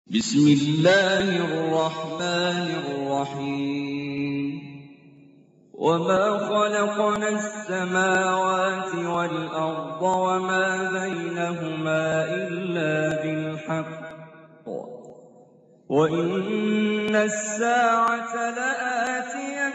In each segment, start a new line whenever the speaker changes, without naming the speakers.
بسم الله الرحمن الرحيم وما خلقنا السماوات والأرض وما بينهما إلا بالحق وإن الساعة لآتية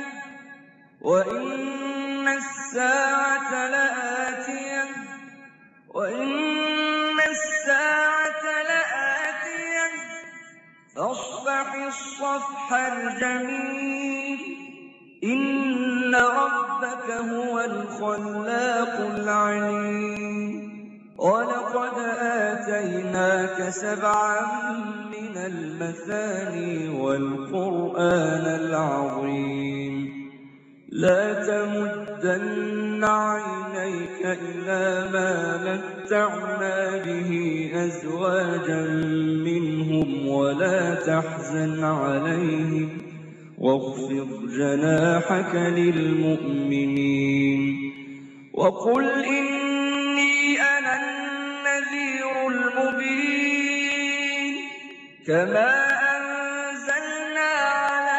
فاصفح الصفح الجميل إن ربك هو الخلاق العليم ولقد آتيناك 7 من المثاني والقرآن العظيم لا تمدن عينيك إلى ما متعنا به أزواجا منهم ولا تحزن عليهم واخفض جناحك للمؤمنين وقل إني أنا النذير المبين كما أنزلنا على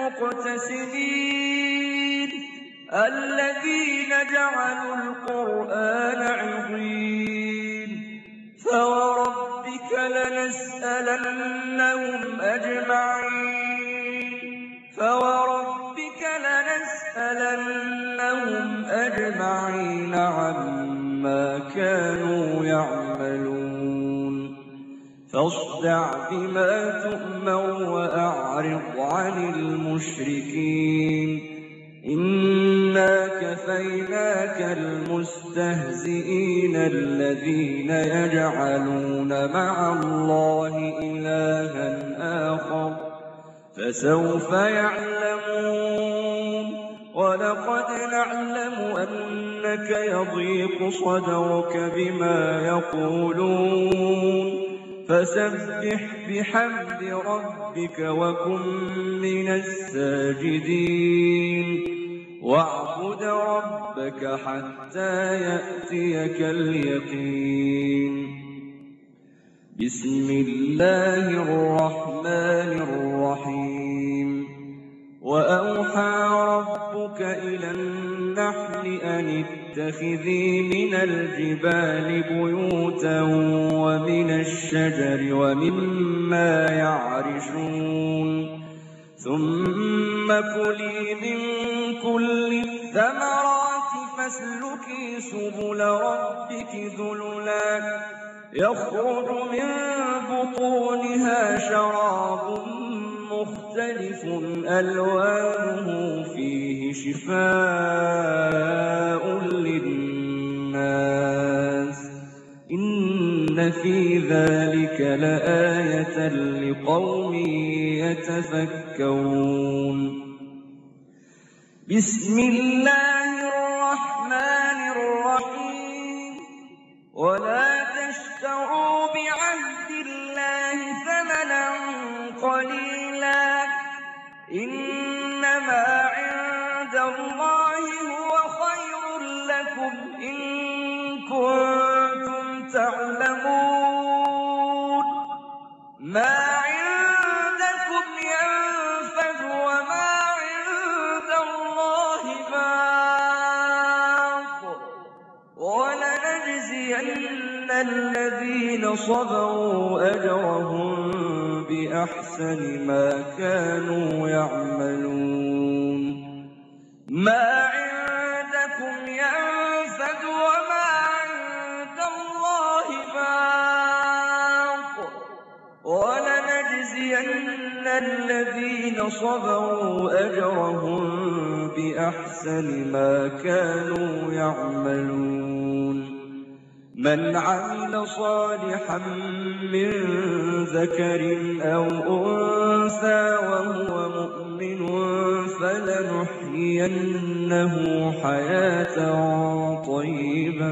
المقتسمين الذين جعلوا القرآن عضين فوربك لنسألنهم أجمعين عما كانوا يعملون فاصدع بما تؤمر وأعرض عن المشركين إنا كفيناك المستهزئين الذين يجعلون مع الله إلها آخر فسوف يعلمون ولقد نعلم أنك يضيق صدرك بما يقولون فسبح بحمد ربك وكن من الساجدين واعبد ربك حتى يأتيك اليقين بسم الله الرحمن الرحيم وأوحى ربك إلى النحل أن اتخذي من الجبال بيوتا ومن الشجر ومما يعرشون ثم كلي من كل الثمرات فاسلكي سبل ربك ذللا يخرج من بطونها شراب مختلف ألوانه فيه شفاء للناس إن في ذلك لآية لقوم يتفكرون بسم الله الرحمن الرحيم ولا تشتروا بعهد الله ثمنا قليلا إنما عند الله هو خير لكم إن كنتم تعلمون ما عندكم ينفد وما عند الله باق ولنجزين الذين صبروا أجرهم بأحسن ما كانوا يعملون ما عندكم ينفد وما عند الله باق ولنجزين الذين صبروا أجرهم بأحسن ما كانوا يعملون من عمل صالحا من ذكر أو أنثى وهو مؤمن فلنحيينه حياة طيبة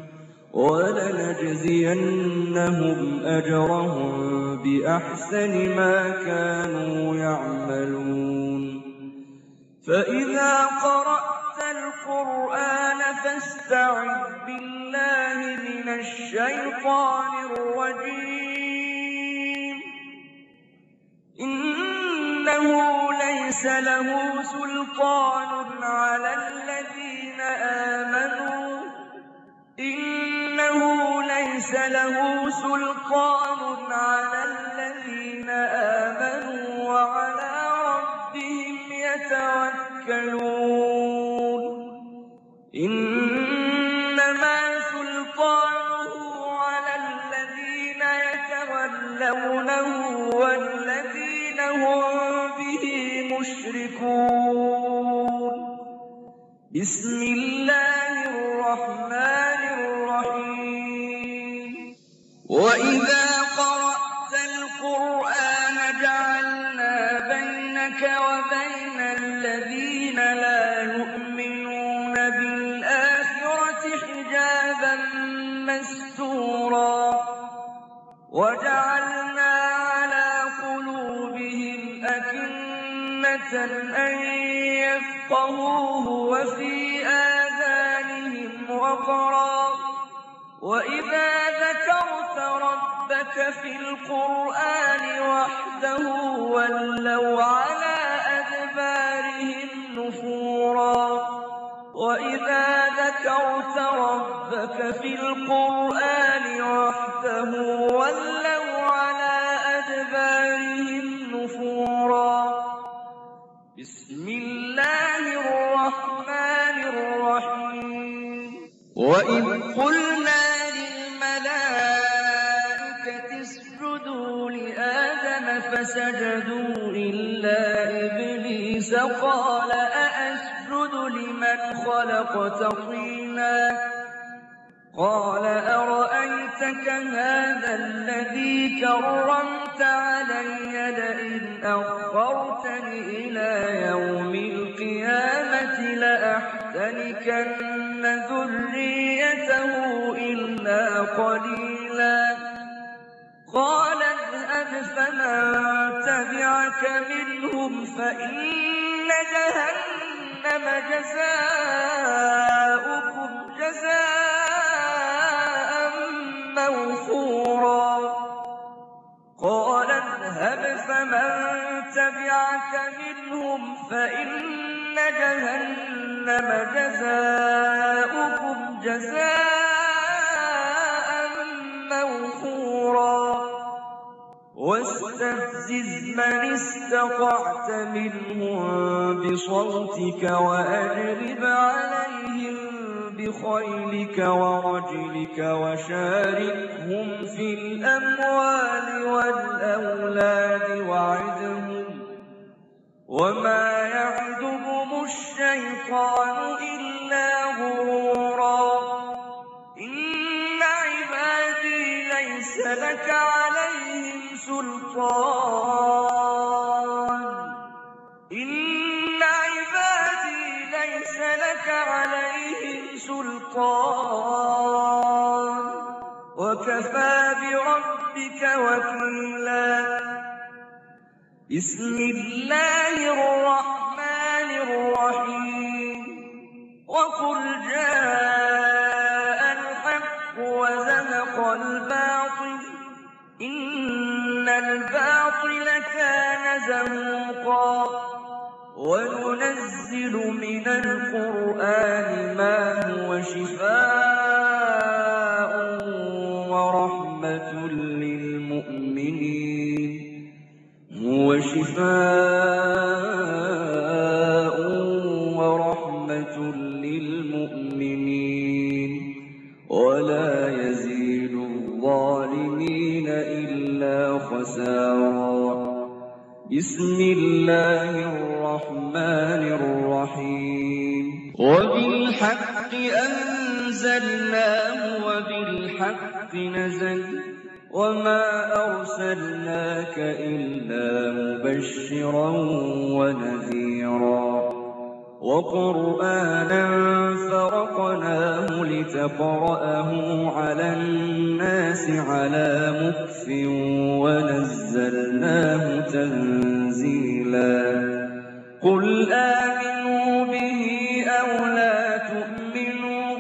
ولنجزينهم أجرهم بأحسن ما كانوا يعملون فإذا قرأت القرآن فاستعذ بالله من الشيطان الرجيم ليس له سلطان على الذين آمنوا إنه ليس له سلطان على الذين آمنوا وعلى ربهم يتوكلون إنما سلطانه على الذين يتولونه والذين هم به مشركون بسم الله الرحمن الرحيم وإذا قرأت القرآن جعلنا بينك وبين الذين لا يؤمنون بالآخرة حجابا مستورا وجعلنا على قلوبهم أكنة أن يفقهوه وفي آذانهم وقرا وإذا ذكرت ربك في القرآن وحده ولوا على أدبارهم نفورا وإذا ذكرت ربك في القرآن وحده ولوا على أدبارهم نفورا بسم الله الرحمن الرحيم وإذ قلنا للملائكة اسجدوا لآدم فسجدوا إلا إبليس قال أأسجد لمن خلقت طينا قال أرأيتك هذا الذي كرمت علي لئن أخرتني إلى يوم القيامة لأحتنكن ذريته إلا قليلا قال اذهب فمن تبعك منهم فإن جهنم جزاؤكم جزاء موفورا قال اذهب فمن تبعك منهم فإن جهنم جزاؤكم جزاء موفورا واستفزز من استطعت منهم بصوتك وأجلب عليهم بخيلك ورجلك وشاركهم في الأموال والأولاد وعدهم وما يعدهم الشيطان إلا غرورا إن عبادي ليس لك عليهم سلطان إن عبادي ليس لك عليهم سلطان وكفى بربك وكيلا بسم الله الرحمن الرحيم وقل جاء الحق وزهق الباطل إن الباطل كان زهوقا وننزل من القرآن ما هو شفاء ورحمة للمؤمنين هو شفاء ورحمة للمؤمنين ولا يزيد الظالمين إلا خسارا بسم الله الرحمن الرحيم وبالحق أنزلناه وبالحق نزل وما أرسلناك إلا مبشرا ونذيرا وقرآنا فرقناه لتقرأه على الناس على مكث ونزلناه تنزيلا قل آمنوا به أو لا تؤمنوا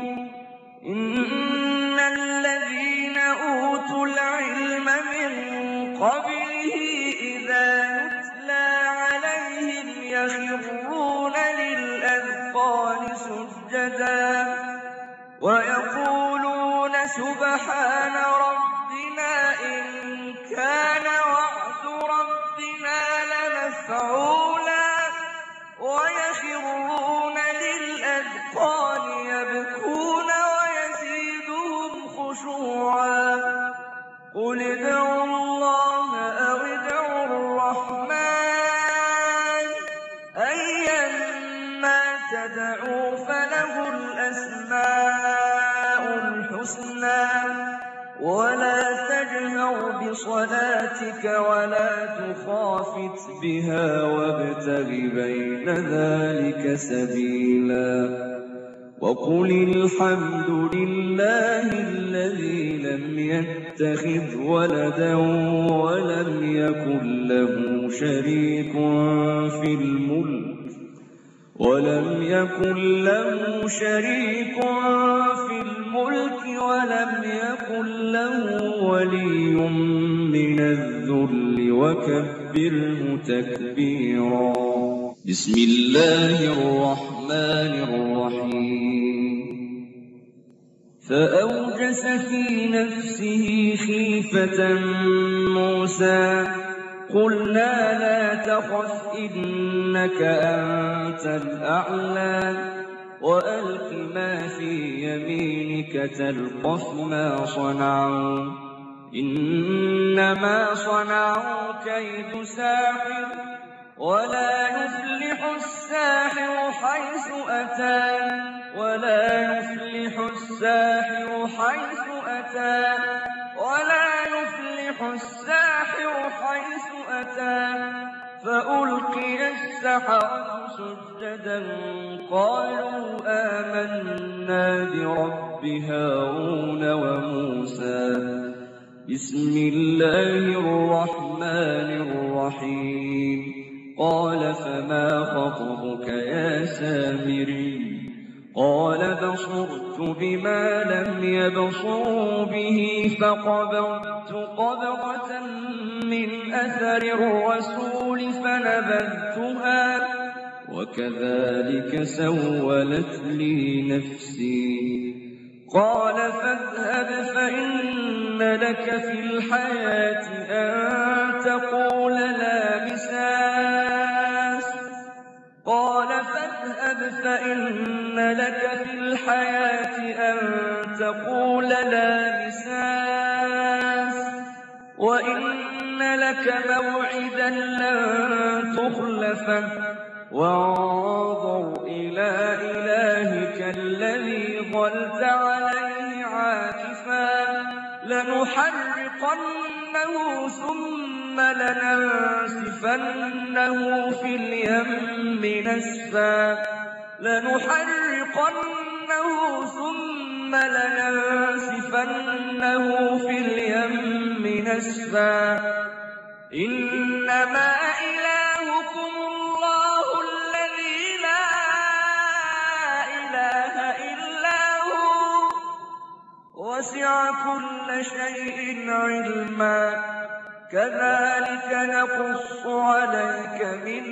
إن الذين أوتوا العلم من قبله إذا يتلى عليهم سجدا ويقولون سبحان ربنا إن كان وعد ربنا لمفعولا ويخرون للأذقان يبكون ويزيدهم خشوعا قل ادعوا الله أو ادعوا الرحمن أيما تدعوا فله الأسماء الحسنى ولا تجهر بصلاتك ولا تخافت بها وابتغ بين ذلك سبيلا وقل الحمد لله الذي لم يتخذ ولدا ولم يكن له شريك في الملك ولم يكن له ولي من الذل وكبره تكبيرا بسم الله الرحمن الرحيم فأوجس في نفسه خيفة موسى قلنا لا تخف إنك أنت الأعلى وألق ما في يمينك تلقف ما صنعوا إنما صنعوا كيد ساحر ولا يفلح الساحر حيث أتى فألقي السحرة سجدا قالوا آمنا برب هارون وموسى بسم الله الرحمن الرحيم قال فما خطبك يا سامري قال بصرت بما لم يبصروا به فقبضت قبضة من أثر الرسول فنبذتها وكذلك سولت لي نفسي قال فاذهب فإن لك في الحياة أن تقول لا مساس وإن لك موعدا لن تخلفه وانظر إلى إلهك الذي ظلت عليه عاكفا لنحرقنه ثم لننسفنه في اليم نسفا إنما إلهكم الله الذي لا إله إلا هو وسع كل شيء علما كذلك نقص عليك من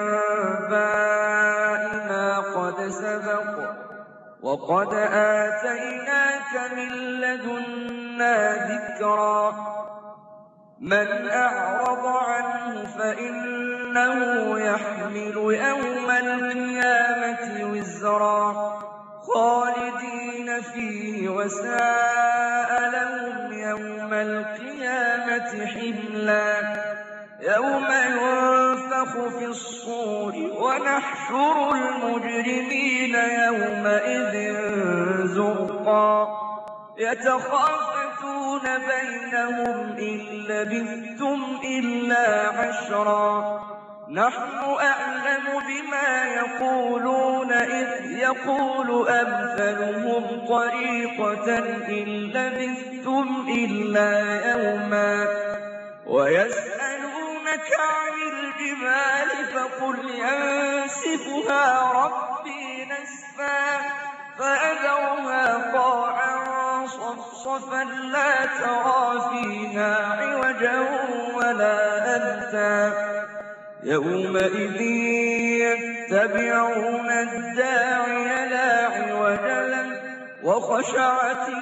أنباء ما قد سبق وقد آتيناك من لدنا ذكرا من أعرض عنه فإنه يحمل يوم القيامة وزرا خالدين فيه وساء لهم يوم القيامة حملا يوم ينفخ في الصور ونحشر المجرمين يومئذ زرقا يتخافتون بينهم إن لبثتم إلا عشرا نحن أعلم بما يقولون إذ يقول أمثلهم طريقة إن لبثتم إلا يوما ويسألونك عن الجبال فقل ينسفها ربي نسفا فأذرها قاعا صفصفا لا ترى فيها عوجا ولا أمتا يومئذ يتبعون الداعي وخشعت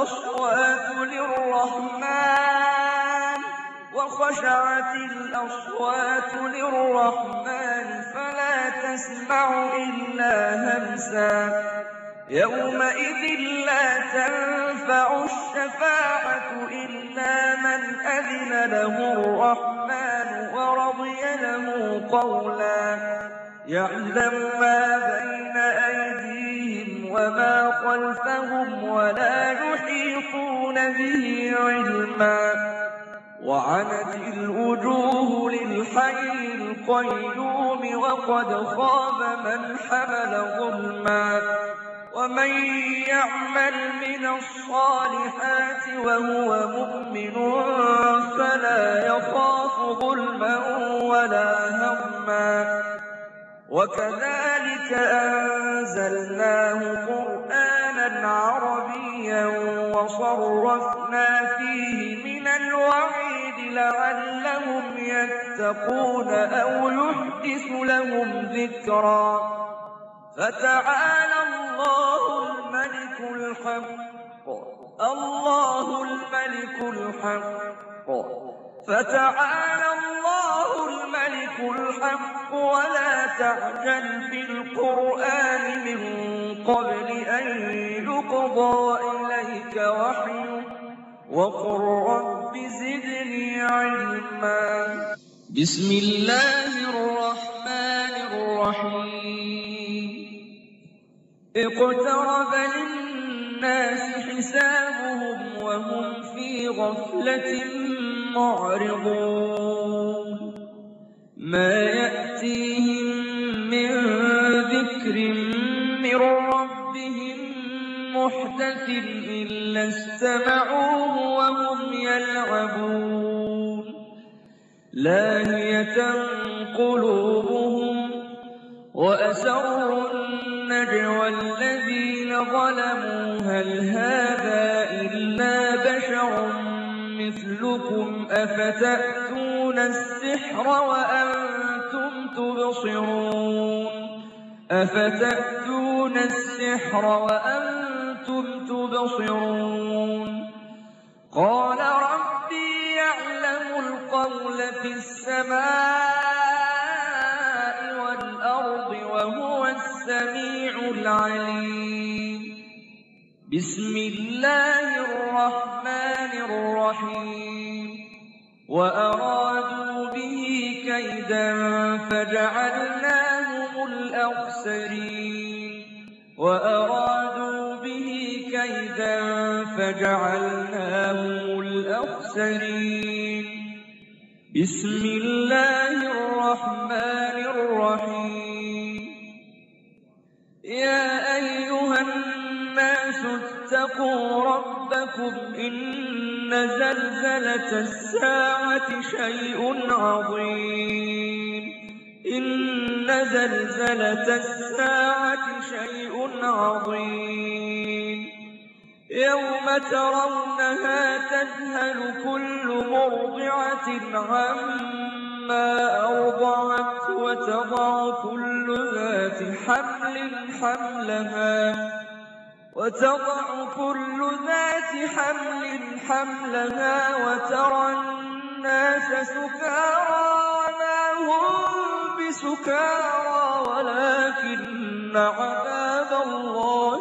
الأصوات للرحمن فلا تسمع إلا همسا يومئذ لا تنفع الشفاعة إلا من أذن له الرحمن ورضي له قولا يعلم ما بين أيديهم وما خلفهم ولا يحيطون به علما وعنت الوجوه للحي القيوم وقد خاب من حمل ظلما ومن يعمل من الصالحات وهو مؤمن فلا يخاف ظلما ولا هضما وكذلك أنزلناه قرآنا عربيا وصرفنا فيه من الوعيد لعلهم يتقون أو يحدث لهم ذكرا فتعالى الله الملك الحق ولا تعجل بالقرآن من قبل أن يقضى إليك وحيه وقل رب زدني علما بسم الله الرحمن الرحيم اقترب للناس حسابهم وهم في غفلة معرضون ما يأتيهم من ذكر من ربهم محدث إلا استمعوه وهم يلعبون لاهية قلوبهم وأسروا النجوى الذين ظلموا هل هذا إلا بشر مثلكم أفتأتون السحر وأنتم تبصرون قال ربي يعلم القول في السماء والأرض وهو السميع العليم بسم الله الرحمن الرحيم وأرادوا به كيدا فجعلناهم الأخسرين بسم الله الرحمن الرحيم يا أيها الناس اتقوا ربكم إن زلزلة الساعة شيء عظيم يوم ترونها تذهل كل مرضعة عما أرضعت وتضع كل ذات حمل حملها وترى الناس سكارى وما هم بسكارى ولكن عذاب الله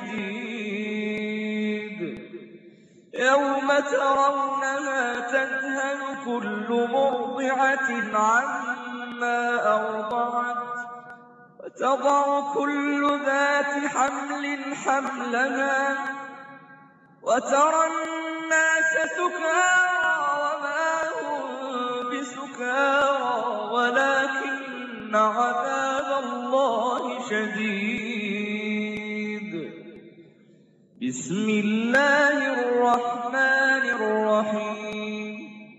شديد يوم ترونها تذهل كل مرضعة عما أرضعت وتضع كل ذات حمل حملها وترى الناس سكارى وما هم بسكارى ولكن عذاب الله شديد بسم الله الرحمن الرحيم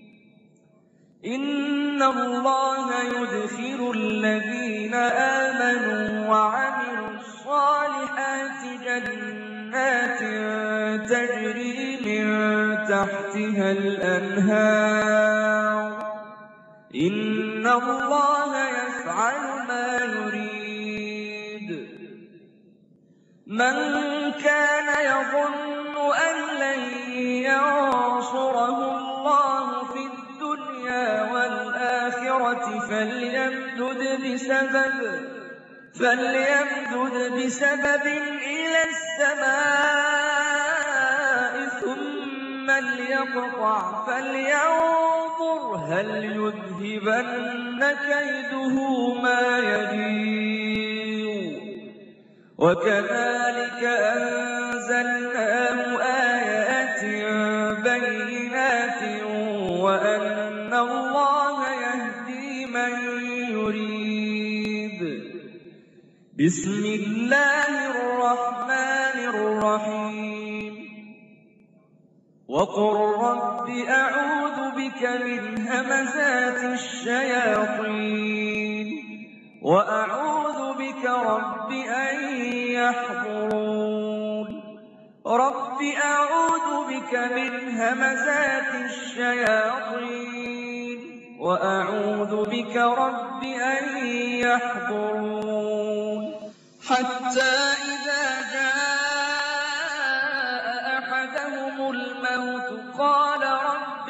إن الله يدخل الذين آمنوا وعملوا الصالحات جنات تجري من تحتها الأنهار إن الله يفعل ما يريد من كان يظن أن لن ينصره الله في الدنيا والآخرة فليمدد بسبب إلى السماء ثم ليقطع فلينظر هل يذهبن كيده ما يغيظ وكذلك أنزلناه آيات بينات وأن الله يهدي من يريد. بسم الله الرحمن الرحيم. وقل رب أعوذ بك من همزات الشياطين وأعوذ بك رب أن يحضرون. رب أعوذ بك من همزات الشياطين وأعوذ بك رب أن يحضرون. حتى إذا جاء أحدهم الموت قال رب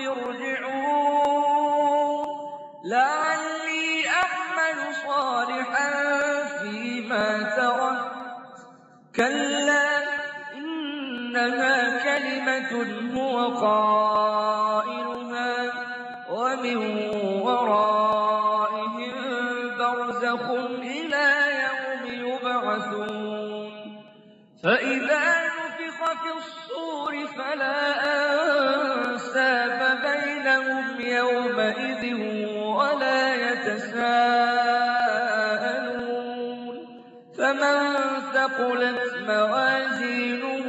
ارجعون لعلي أعمل صالحا فيما تركت كلا إنها كلمة هو قائلها ومن ورائهم برزخ إلى يوم يبعثون. فإذا نفخ في الصور فلا أنساب بينهم يومئذ ولا يتساءلون. فمن ثقلت موازينه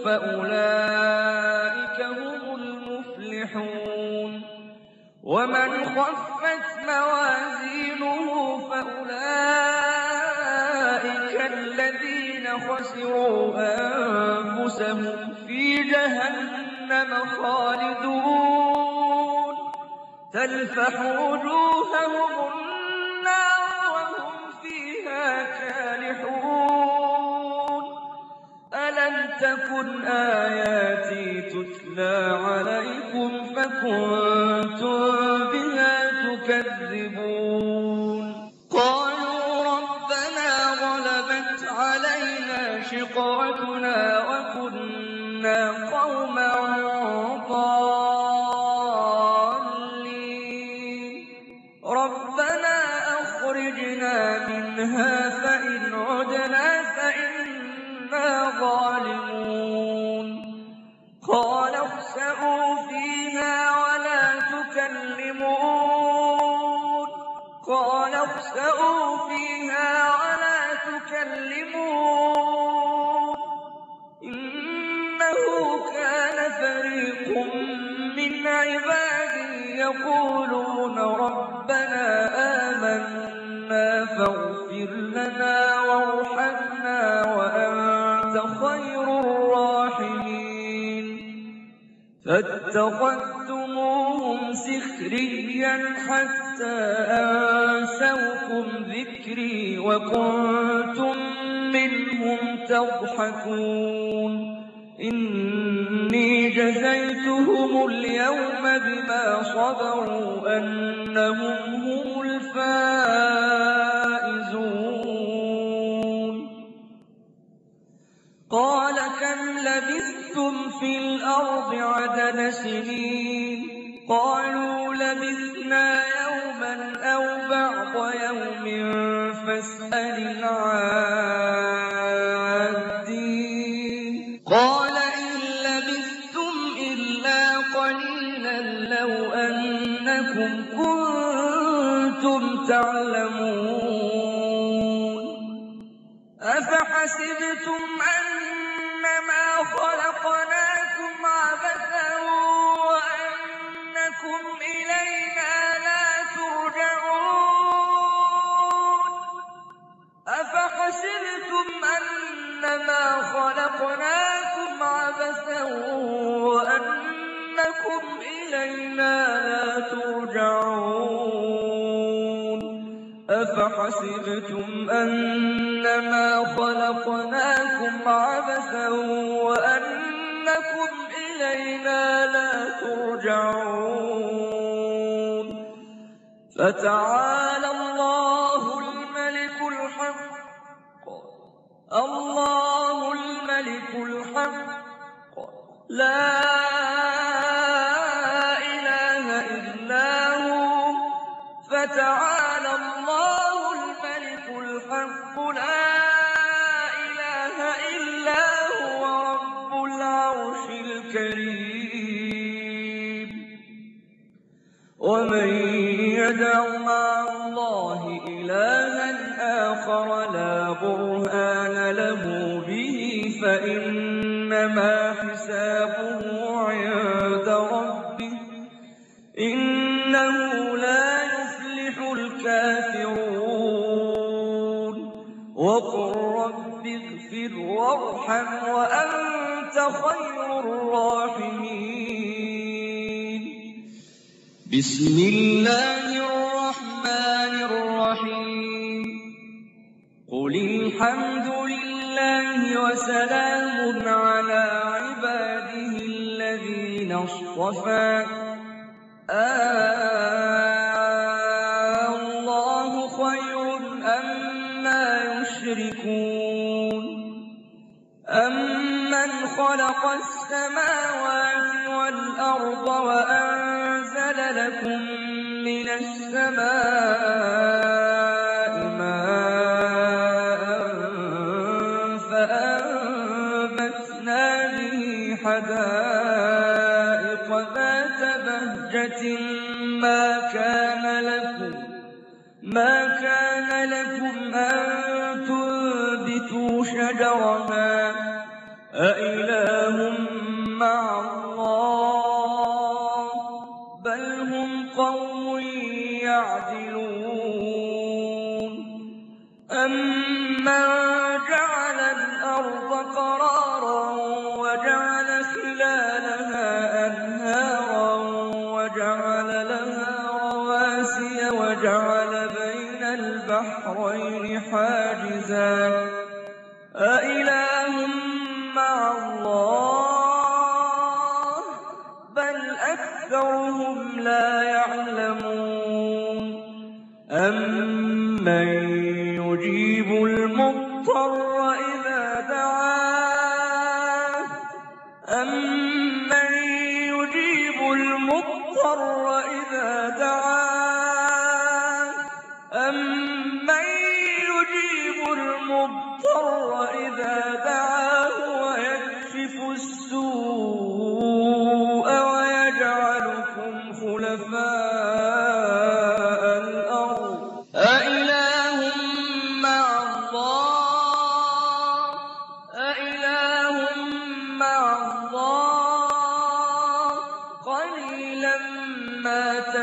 فأولئك هم المفلحون ومن خفت موازينه فأولئك الذين خسروا أنفسهم في جهنم خالدون تلفح وجوههم النار وهم فيها كالحون. ألم تكن آياتي تتلى عليكم فكنتم بها تكذبون. قالوا ربنا غلبت علينا شقوتنا وكنا قوما ضالين ربنا أخرجنا منها فإن عدنا فإنا ظالمون. قال اخسئوا فيها ولا تكلمون إنه كان فريق من عبادي يقولون ربنا آمنا فاغفر لنا وارحمنا وأنت خير الراحمين. فاتخذتموهم سخريا حتى أنسوكم ذكري وكنتم منهم تضحكون. إني جزيتهم اليوم بما صبروا أنهم هم الفائزون. قال كم لبثتم في الأرض عدد سنين قالوا لبثنا يوما أو بعض يوم فاسأل العادين. قال إن لبثتم إلا قليلا لو أنكم كنتم تعلمون. أفحسبتم أنما خلقناكم عبثا وأنكم إلينا لا ترجعون. أفحسبتم أنما خلقناكم عبثا وأنكم إلينا لا ترجعون. أفحسبتم أنما خلقناكم عبثا وأنكم إلينا لا ترجعون فتعالى الله الملك الحق لا إله إلا هو فتعالى الله الملك الحق لا إله إلا هو رب العرش الكريم ومن يدع مع الله إلها آخر لا برهان له به فإنما حسابه عند ربه إنه لا يفلح الكافرون وقل رب اغفر وارحم وأنت خير الراحمين بسم الله الرحمن الرحيم قل الحمد لله وسلام على عباده الذين اصطفى الله خير أما يشركون أمن خلق السماوات والأرض وأنزل لكم من السماء ماء فأنبتنا به حدائق ذات بهجة ما كان لكم أن تنبتوا شجرها أإله مع الله بل هم قوم يعدلون أمن جعل الأرض قرارا وجعل خلالها أنهارا وجعل لها رواسي وجعل بين البحرين حاجزا أإله مع الله بل أكثرهم لا يعلمون أمن يجيب المضطر إذا دعاه ويكشف السوء ويجعلكم خلفاء الأرض أإله مع الله قليلا ما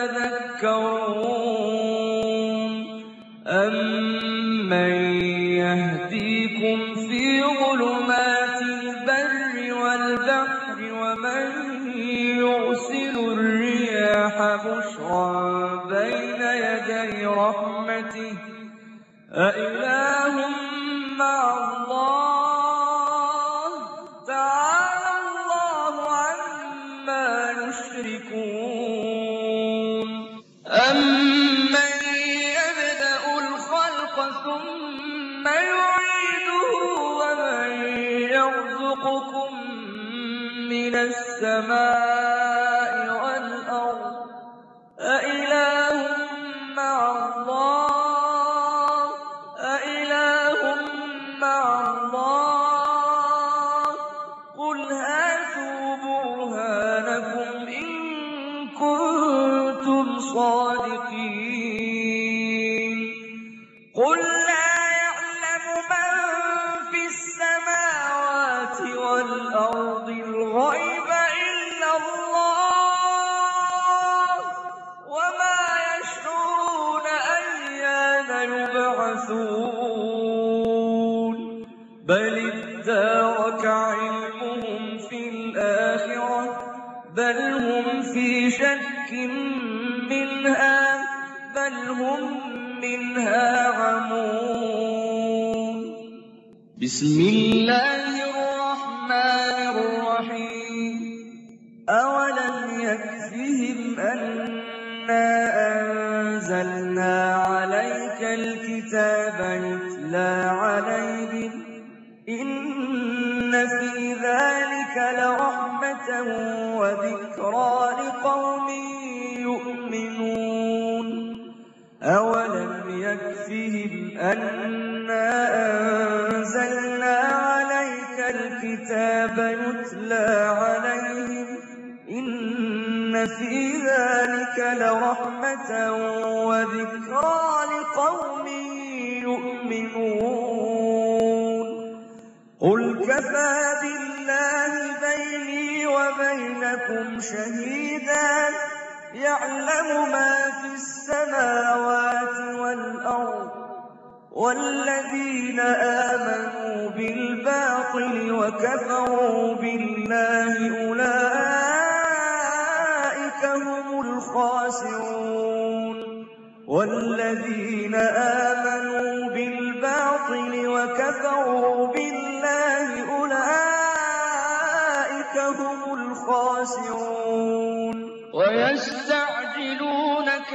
تذكرون أمن يهديكم في ظلمات البر والبحر ومن يرسل الرياح بشرا بين يدي رحمته أإله مع الله تعالى الله عما يشركون أمن يبدأ الخلق ثم يعيده ومن يرزقكم من السماء والأرض أإله مع الله قل هاتوا برهانكم إن كنتم صادقين قل لا يعلم من في السماوات والأرض الغيب إلا الله وما يشعرون أيان يبعثون بل ادارك علمهم في الآخرة بل هم في شك منها بل هم منها عمون بسم الله الرحمن الرحيم أولم يكفهم أنا أنزلنا عليك الكتاب يتلى عليهم إن في ذلك لرحمة وذكرى لقوم يؤمنون أولم يكفهم أنا أنزلنا عليك الكتاب يتلى عليهم إن في ذلك لرحمة وذكرى لقوم يؤمنون قل كفى بالله بيني وبينكم شهيدا يعلم ما في السماوات والأرض والذين آمنوا بالباطل وكفروا بالله أولئك هم الخاسرون والذين آمنوا بالباطل وكفروا بالله أولئك هم الخاسرون ويستعجلونك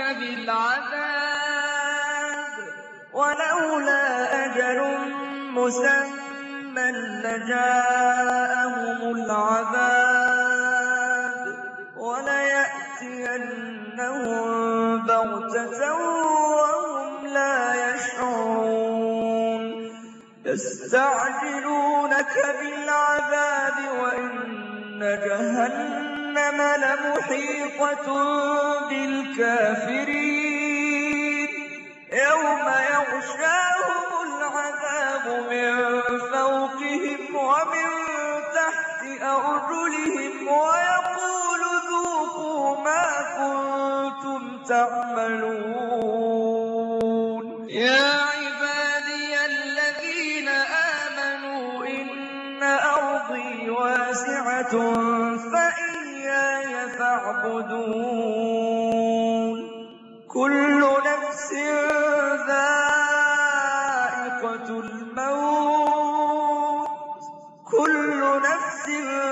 بالعذاب ولولا أجل مسمى لجاءهم العذاب وليأتينهم بغتة وهم لا يشعرون يستعجلونك بالعذاب وإن جهنم لمحيطة بالكافرين يوم يغشاهم العذاب من فوقهم ومن تحت أرجلهم ويقول ذوقوا ما كنتم تعملون يا عبادي الذين آمنوا إن أرضي واسعة فإياي فاعبدون كل نفس ذائقة الموت كل نفس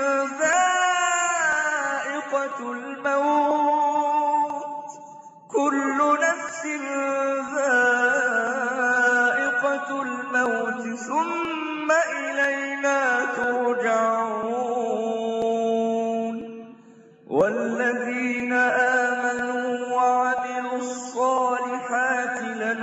ذائقة الموت كل نفس ذائقة الموت ثم إلينا ترجعون والذين آمنوا وعملوا الصالحات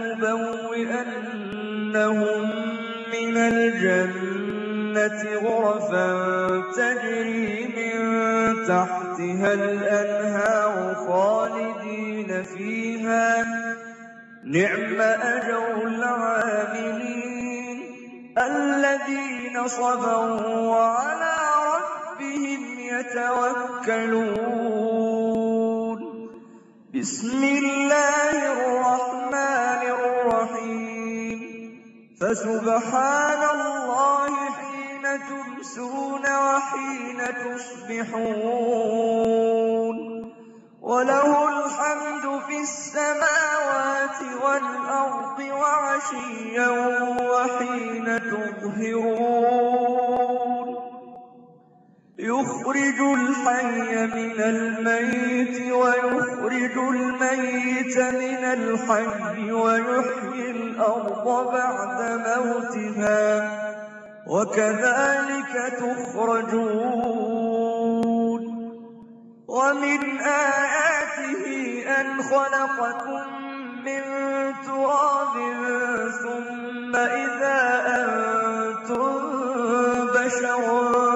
لنبوئنهم من الجنة غرفا تجري من تحتها الأنهار خالدين فيها نعم أجر العاملين الذين صبروا وعلى ربهم يتوكلون بسم الله الرحمن الرحيم فسبحان الله حين تمسون وحين تصبحون وله الحمد في السماوات والأرض وعشيا وحين تظهرون يخرج الحي من الميت ويخرج الميت من الحي ويحيي الأرض بعد موتها وكذلك تخرجون ومن آياته أن خلقكم من تراب ثم إذا أنتم بشر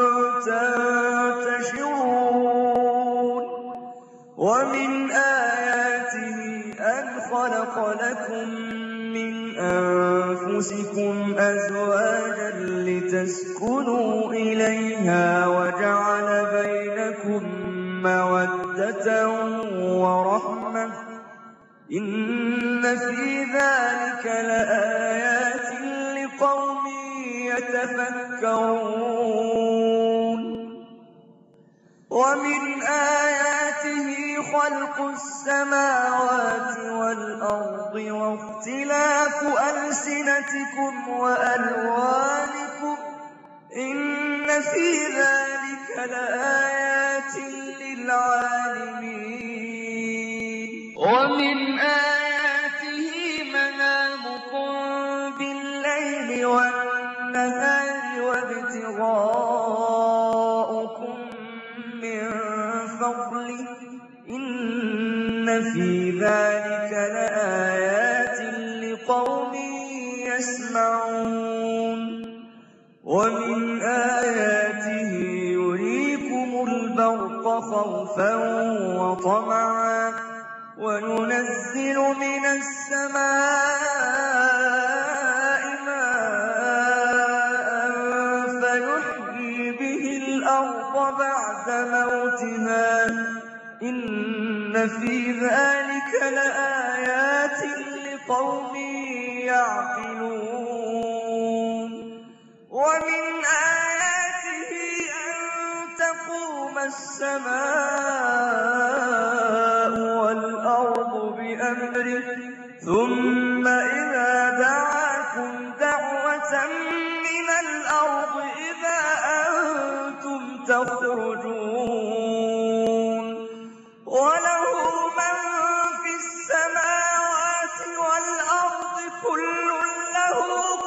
تنتشرون ومن آياته أن خلق لكم من أنفسكم أزواجا لتسكنوا إليها وجعل بينكم مودة ورحمة إن في ذلك لآيات لقوم يتفكرون ومن آياته خلق السماوات والأرض واختلاف ألسنتكم وألوانكم إن في ذلك لآيات للعالمين ومن آياته منامكم بالليل والنهار وابتغاؤكم من فضله إن في ذلك لآيات لقوم يسمعون ومن آياته يريكم البرق خوفا وطمعا وينزل من السماء ماء فيحيي به الأرض بعد موتها إن في ذلك لآيات لقوم يعقلون ومن آياته أن تقوم السماء والأرض بأمره ثم إذا دعاكم دعوة من الأرض إذا أنتم تخرجون وله من في السماوات والأرض كل له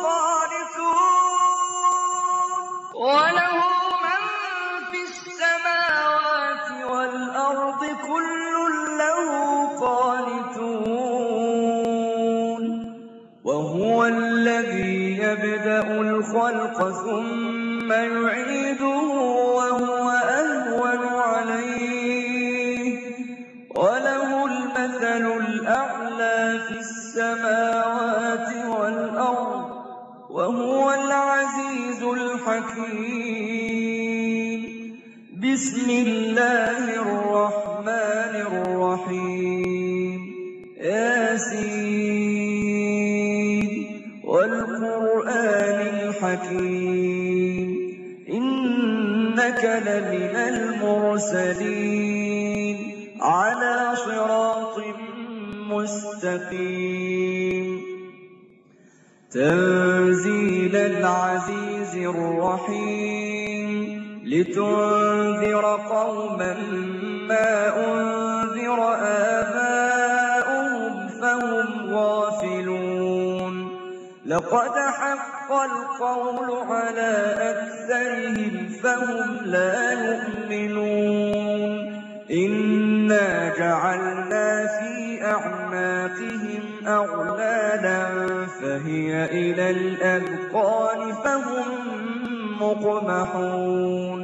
قانتون وله من في السماوات والأرض كل له قانتون وهو الذي يبدأ الخلق ثم يعيده وهو أهون عليه وله المثل الأعلى في السماوات والأرض وهو العزيز الحكيم بسم الله الرحمن الرحيم ياسين والقرآن الحكيم إنك لمن المرسلين على صراط مستقيم تنزيل العزيز الرحيم لتنذر قوما ما أنذر آباؤهم فهم غافلون لقد حق القول على أكثرهم فهم لا يؤمنون إنا جعلنا في أعناقهم أغلالا فهي إلى الأذقان فهم مقمحون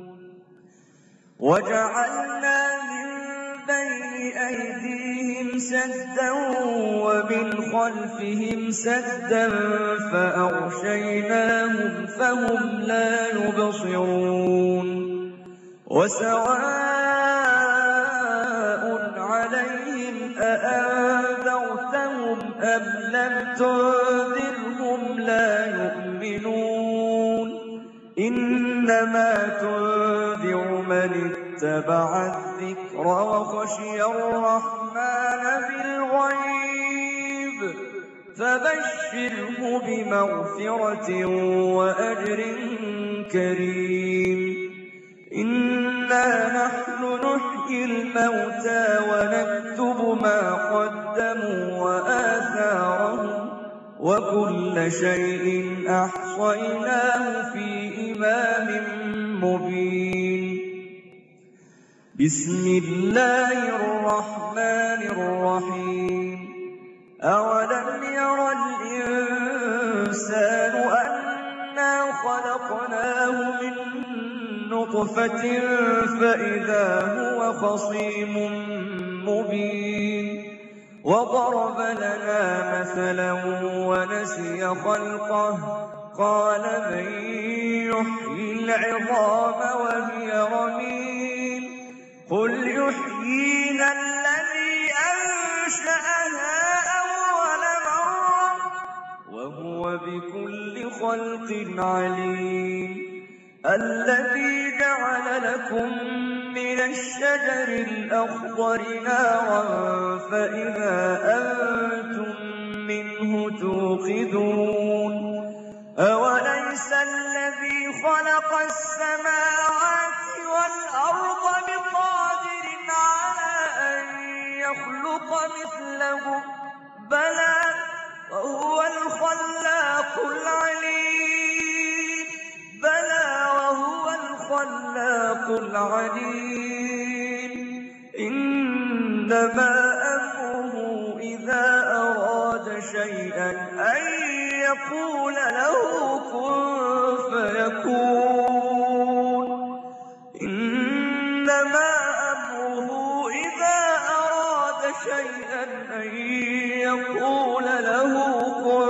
وجعلنا من بين أيديهم سدا ومن خلفهم سدا فأغشيناهم فهم لا يبصرون وسواء عليهم أأنذرتهم أم لم تنذرهم لا يؤمنون إنما تنذر من اتبع الذكر وخشي الرحمن بالغيب فبشره بمغفرة وأجر كريم إنا نحن نحيي الموتى ونكتب ما قدموا وآثارهم وكل شيء أحصيناه في إمام مبين بسم الله الرحمن الرحيم أولم ير الإنسان أنا خلقناه من نطفة فإذا هو خصيم مبين وضرب لنا مثلا ونسي خلقه قال من يحيي العظام وهي رميم قل يحيينا الذي أنشأها أول مرة وهو بكل خلق عليم الذي جعل لكم من الشجر الأخضر نارا فإذا أنتم منه توقدون أوليس الذي خلق السماوات والأرض بقادر على أن يخلق مثلهم بلى وهو الخلاق العليم إنما أمره إذا أراد شيئا أن يقول له كن فيكون إنما أمره إذا أراد شيئا أن يقول له كن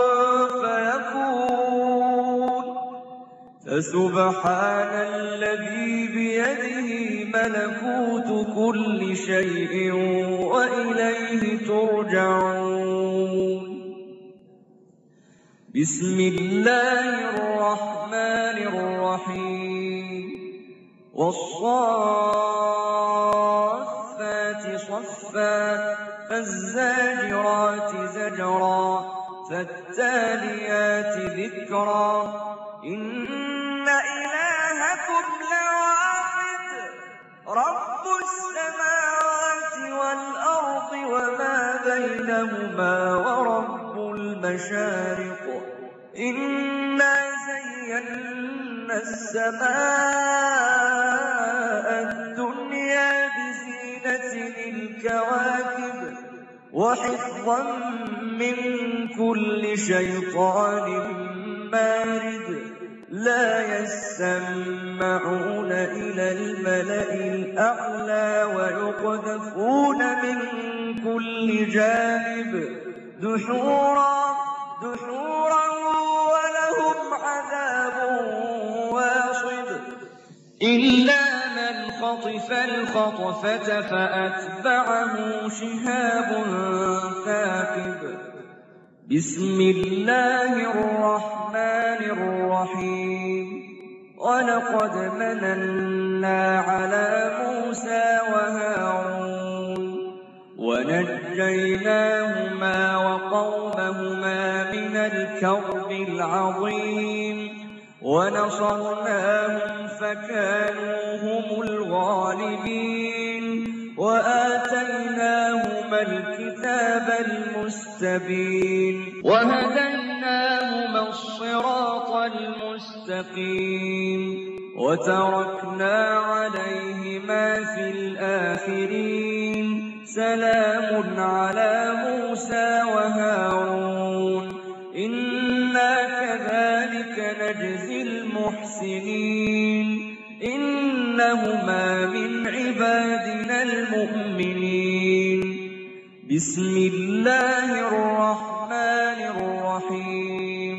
فيكون فسبحان الذي بيده ملكوت كل شيء وإليه ترجعون بسم الله الرحمن الرحيم والصافات صفا فالزاجرات زجرا فالتاليات ذكرا إن إلهكم لواحد رب السماوات والأرض وما بينهما ورب المشارق إنا زينا السماء الدنيا بزينة الكواكب وحفظا من كل شيطان مارد لا يسمعون إلى الملأ الأعلى ويقذفون من كل جانب دحورا ولهم عذاب واصب إلا من خطف الخطفة فأتبعه شهاب ثاقب بسم الله الرحمن الرحيم ولقد مننا على موسى وهارون ونجيناهما وقومهما من الكرب العظيم ونصرناهم فكانوا هم الغالبين وآتيناهما الكتاب المستبين وهديناهما الصراط المستقيم وتركنا عليهما في الآخرين سلام على موسى وهارون إنا كذلك نجزي المحسنين إنهما من عبادنا المؤمنين بسم الله الرحمن الرحيم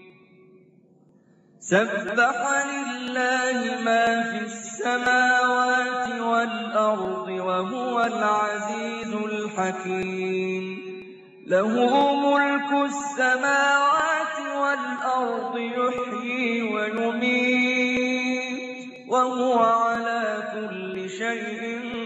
سبح لله ما في السماوات والأرض وهو العزيز الحكيم له ملك السماوات والأرض يحيي ويميت وهو على كل شيء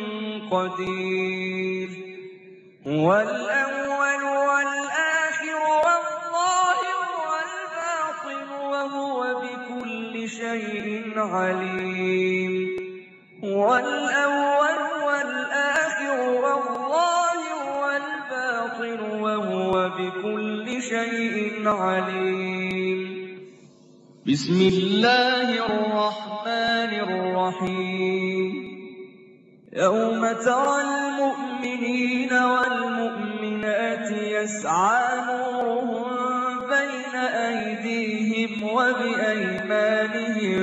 قدير هو الأول والآخر والظاهر والباطن وهو بكل شيء عليم هو الأول والآخر والظاهر والباطن وهو بكل شيء عليم بسم الله الرحمن الرحيم يوم ترى المؤمنين والمؤمنات يسعى نورهم بين أيديهم وبأيمانهم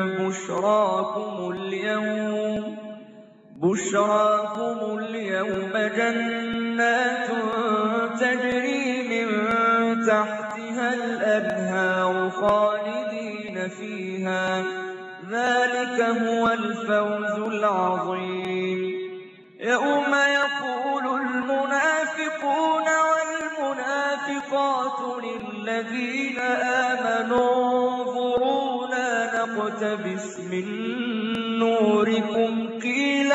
بشراكم اليوم جنات تجري من تحتها الأنهار خالدين فيها ذلك هو الفوز العظيم يوم يقول المنافقون والمنافقات للذين آمنوا انظرونا نقتبس من نوركم قيل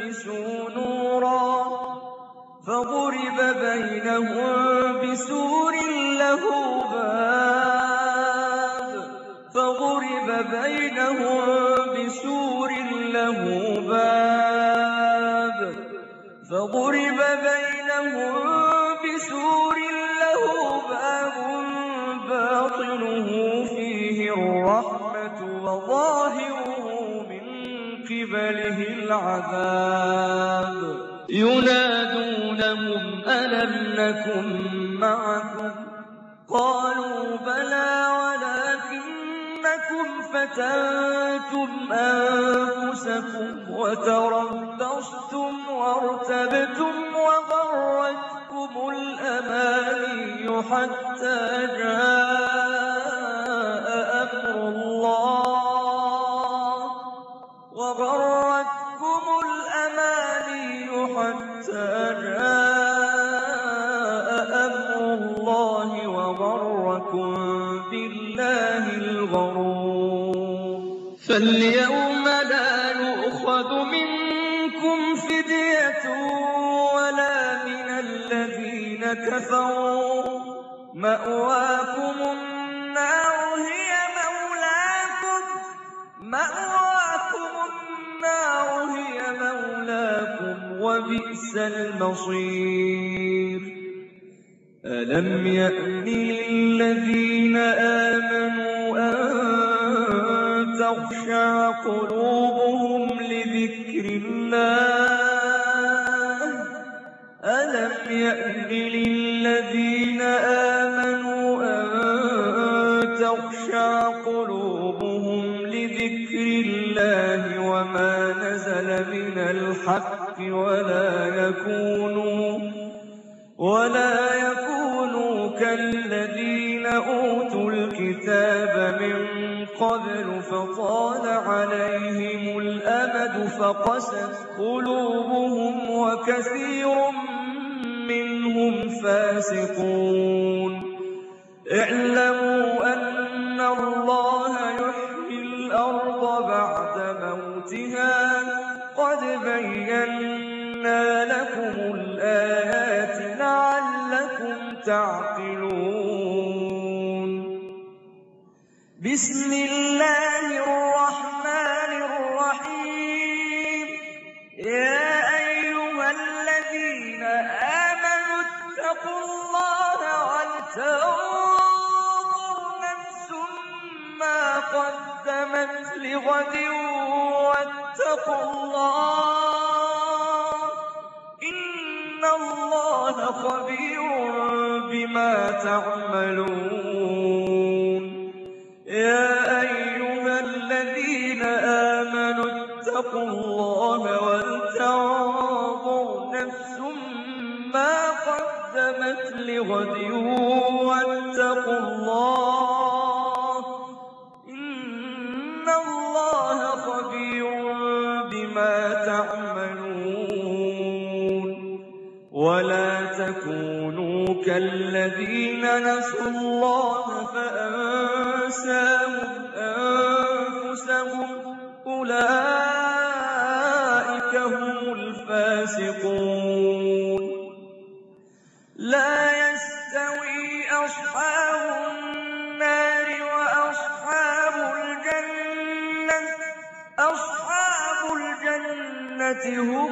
يلتمسوا نورا فضرب بينهم بسور له باب باطنه فيه الرحمة وظاهره من قبله العذاب ينادونهم ألم نكن معكم قالوا بلى ولكنكم فتنتم أنفسكم وتربصتم وارتبتم وغرتكم الأماني حتى جاء أمر الله وغركم بالله الغرور فاليوم لا يؤخذ منكم فدية ولا من الذين كفروا مأواكم النار هي مولاكم وبئس المصير ألم يأن للذين آمنوا أن تخشع قلوبهم لذكر الله ألم يأن للذين آمنوا أن تخشع قلوبهم لذكر الله وما نزل من الحق ولا يكونوا كالذين أوتوا الكتاب من قبل فطال عليهم الأمد فقست قلوبهم وكثير منهم فاسقون اعلموا أن الله يحيي الأرض بعد موتها قد بينا لكم الآيات لعلكم تعقلون بسم الله الرحمن الرحيم يا أيها الذين آمنوا اتقوا الله ولتنظر نفس ما قدمت لغد واتقوا الله إن الله خبير بما تعملون يا أيها الذين آمنوا اتقوا الله ولتنظر نفس ما قدمت لغد واتقوا الله إن الله خبير بما تعملون ولا تكونوا كالذين نسوا الله فأنساهم أنفسهم أولئك هم الفاسقون لا يستوي أصحاب النار وأصحاب الجنة هم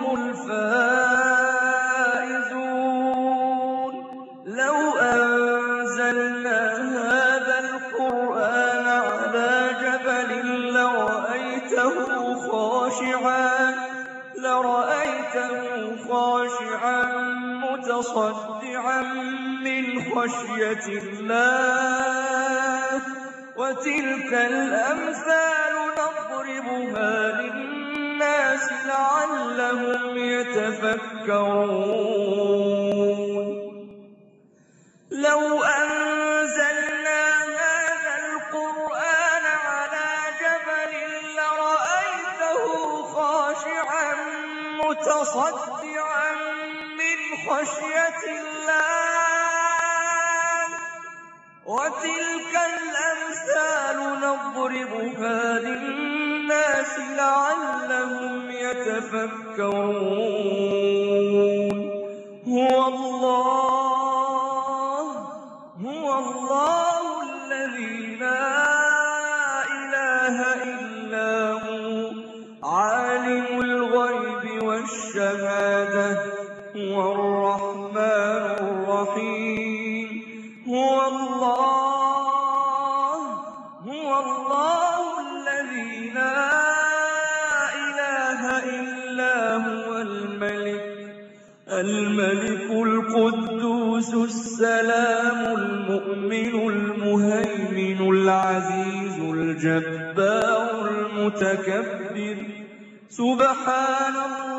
الفائزون لو أنزلنا هذا القرآن على جبل لرأيته خاشعا متصدعا من خشية الله وتلك الأمثال نضربها للناس لعلهم يتفكرون لو أنزلنا هذا القرآن على جبل لرأيته خاشعا متصدعا من خشية الله وتلك الأمثال نضربها للناس لعلهم يتفكرون يتفكرون. هو الله الذي لا إله إلا هو عالم الغيب والشهادة هو الرحمن الرحيم. هو الله الذي لا إله إلا هو الملك القدوس السلام المؤمن المهيمن العزيز الجبار المتكبر. سبحان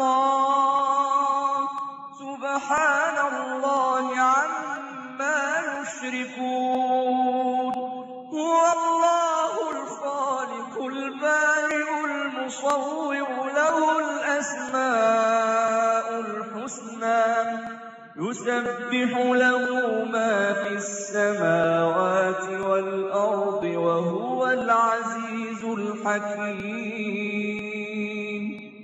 الله عما يشركون. هو الله الخالق البارئ المصور له الأسماء الحسنى يسبح له ما في السماوات والأرض وهو العزيز الحكيم.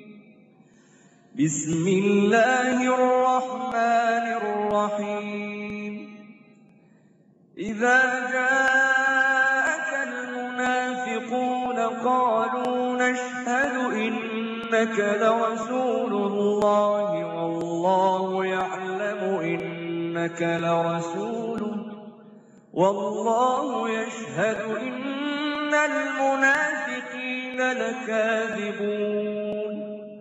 بسم الله الرحمن الرحيم. إذا جاءك المنافقون قالوا نشهد إنك لرسول الله والله يعلم إنك لرسوله والله يشهد إن المنافقين لكاذبون.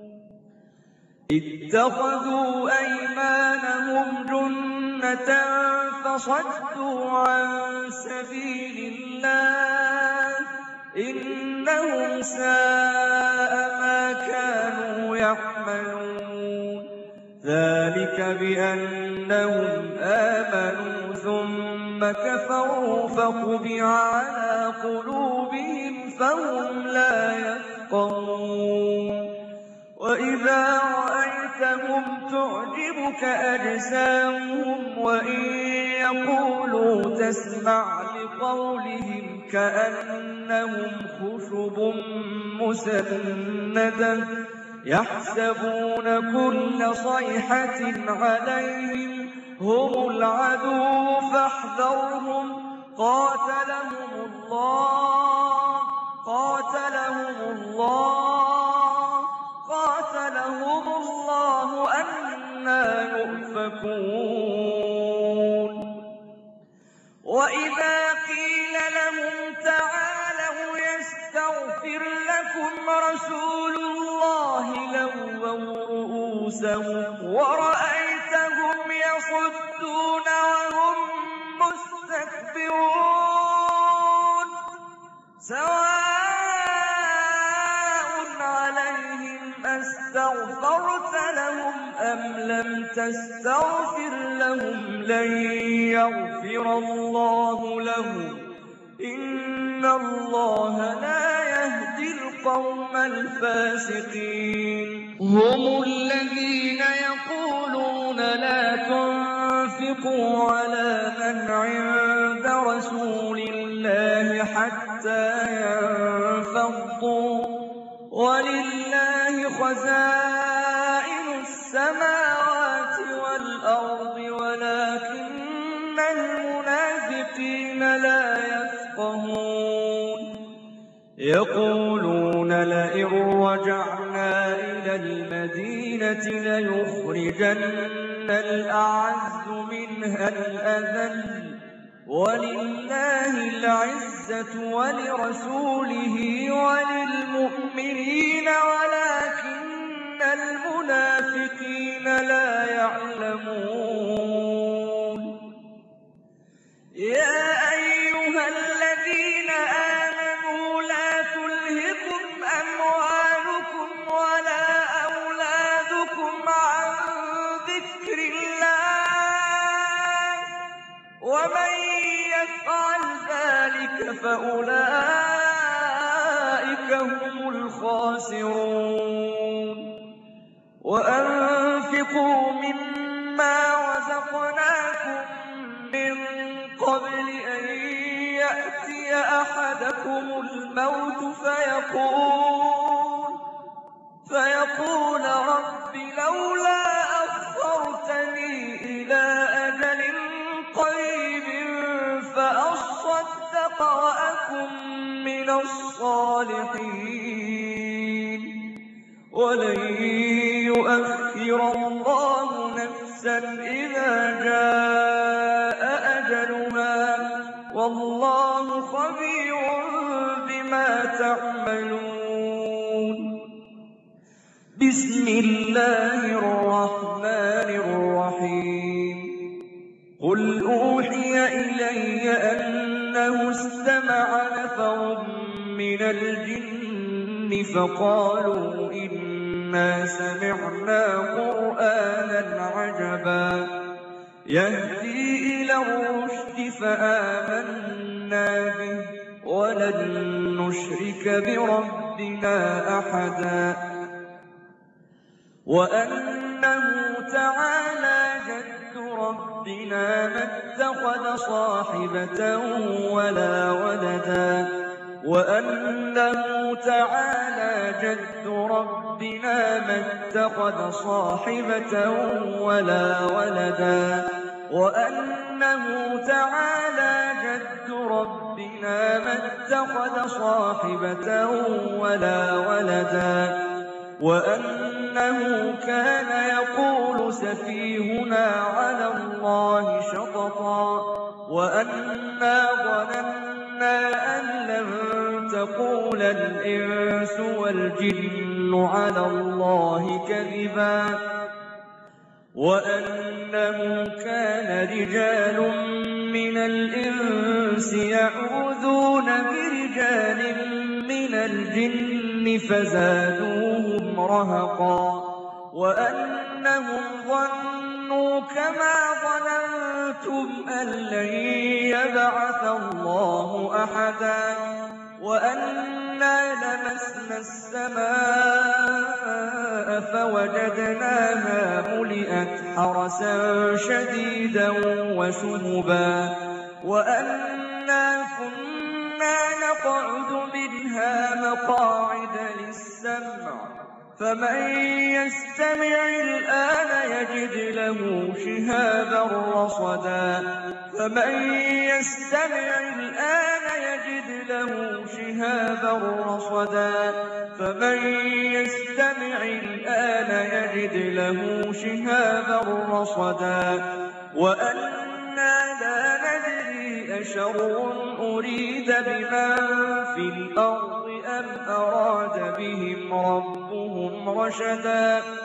اتخذوا أيمانهم جنة فصدوا عن سبيل الله إنهم ساء ما كانوا يعملون. ذلك بأنهم آمنوا ثم كفروا فطبع على قلوبهم فهم لا يفقهون. وإذا رأيتهم تعجبك أجسامهم وإن يقولوا تسمع لقولهم كأنهم خشب مسندة يحسبون كل صيحة عليهم هم العدو فاحذرهم قاتلهم الله أنى يؤفكون. وإذا قيل لهم تعالوا يستغفر لكم رسول الله لووا رؤوسهم ورأيتهم يصدون وهم مستكبرون. سواء عليهم أستغفرت لهم أم لم تستغفر لهم لن يغفر الله لهم إن الله لا يهدي القوم الفاسقين. هم الذين يقولون لا تنفقوا على من عند رسول الله حتى ينفضوا ولله خزائن السماوات والأرض ولكن المنافقين لا يفقهون. يقولون لئن رجعنا إلى المدينة ليخرجن الأعز منها الأذل ولله العزة ولرسوله وللمؤمنين ولكن المنافقين لا يعلمون. يا أيها الذين آمنوا لا تلهكم أموالكم ولا أولادكم عن ذكر الله ومن يفعل ذلك فأولئك هم الخاسرون. وأنفقوا مما رزقناكم من قبل أن يأتي أحدكم الموت فيقول الصالحين ولن يؤخر الله نفسا إذا جاء أجلها والله خبير بما تعملون. بسم الله الرحمن الرحيم. قل أوحي إلي أنه استمع نفر من الجن فقالوا إنا سمعنا قرآنا عجبا يهدي إلى الرشد فآمنا به ولن نشرك بربنا أحدا وأنه تعالى جد ربنا ما اتخذ صاحبة ولا ولدا وأنه تعالى جد ربنا ما اتخذ صاحبة ولا ولدا وأنه تعالى جد ربنا ما اتخذ صاحبة ولا ولدا وأنه كان يقول سفيهنا على الله شططا وأنا ظننا أن لن تقول الإنس والجن على الله كذبا وأنه كان رجال من الإنس يعوذون برجال من الجن فزادوهم رهقا وأنهم ظنوا كما ظننتم أن لن يبعث الله أحدا وأنا لمسنا السماء فوجدناها ملئت حرسا شديدا وشهبا وأنا كنا نقعد منها مقاعد للسمع فمن يستمع الآن يجد له شهابا رصدا فمن يستمع الآن يجد له شهابا رصدا فمن يستمع الآن يجد له شهابا رصدا وأنا لا ندري أشر أريد بمن في الأرض أم أراد بهم ربهم رشدا